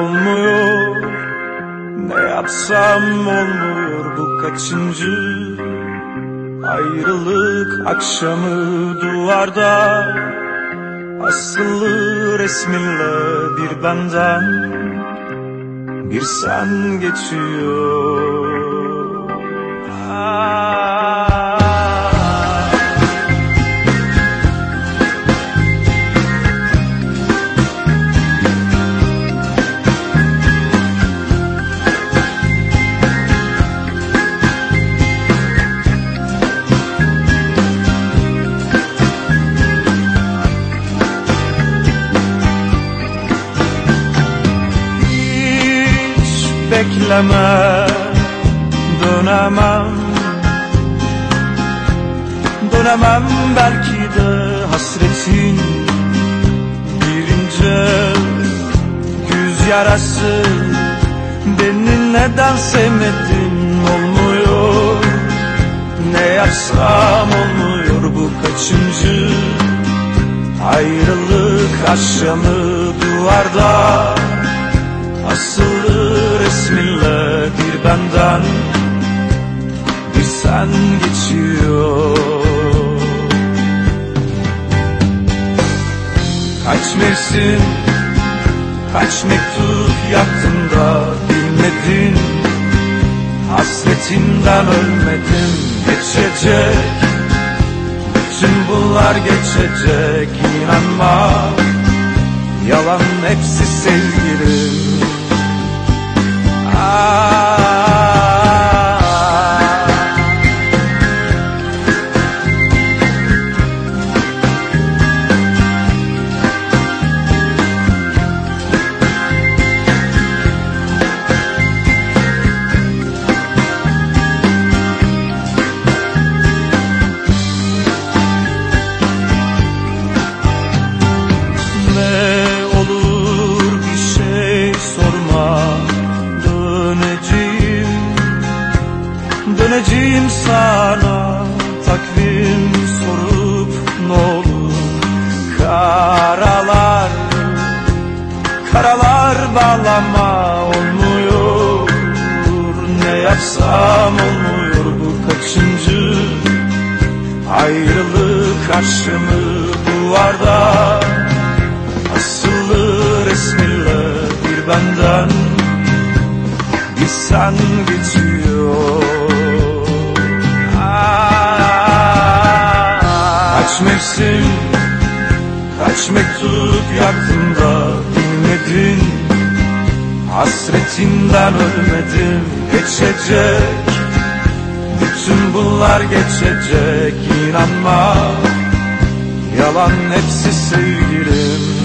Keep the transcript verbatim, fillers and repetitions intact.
olmuyor. Ne yapsam olmuyor, bu kaçıncı ayrılık akşamı. Duvarda asılı resminle bir benden bir sen geçiyor. Bekleme, dönemem, dönemem belki de hasretin bir ince güz yarası. Beni neden sevmedin olmuyor, ne yapsam olmuyor, bu kaçıncı ayrılık akşamı. Duvarda asılı resminle bir benden bir sen geçiyor. Kaç mevsim, kaç mektup yaktın da bilmedin, hasretinden ölmedim. Geçecek, bütün bunlar geçecek, inanma, yalan hepsi sevgilim. Döneceğim sana, takvim sorup ne olur. Karalar, karalar bağlama olmuyor. Ne yapsam olmuyor, bu kaçıncı ayrılık akşamı. Duvarda asılı resminle bir benden bir sen geçiyor. Kaç mevsim, kaç mektup yaktın da bilmedin, hasretinden ölmedim. Geçecek, bütün bunlar geçecek, inanma, yalan hepsi sevgilim.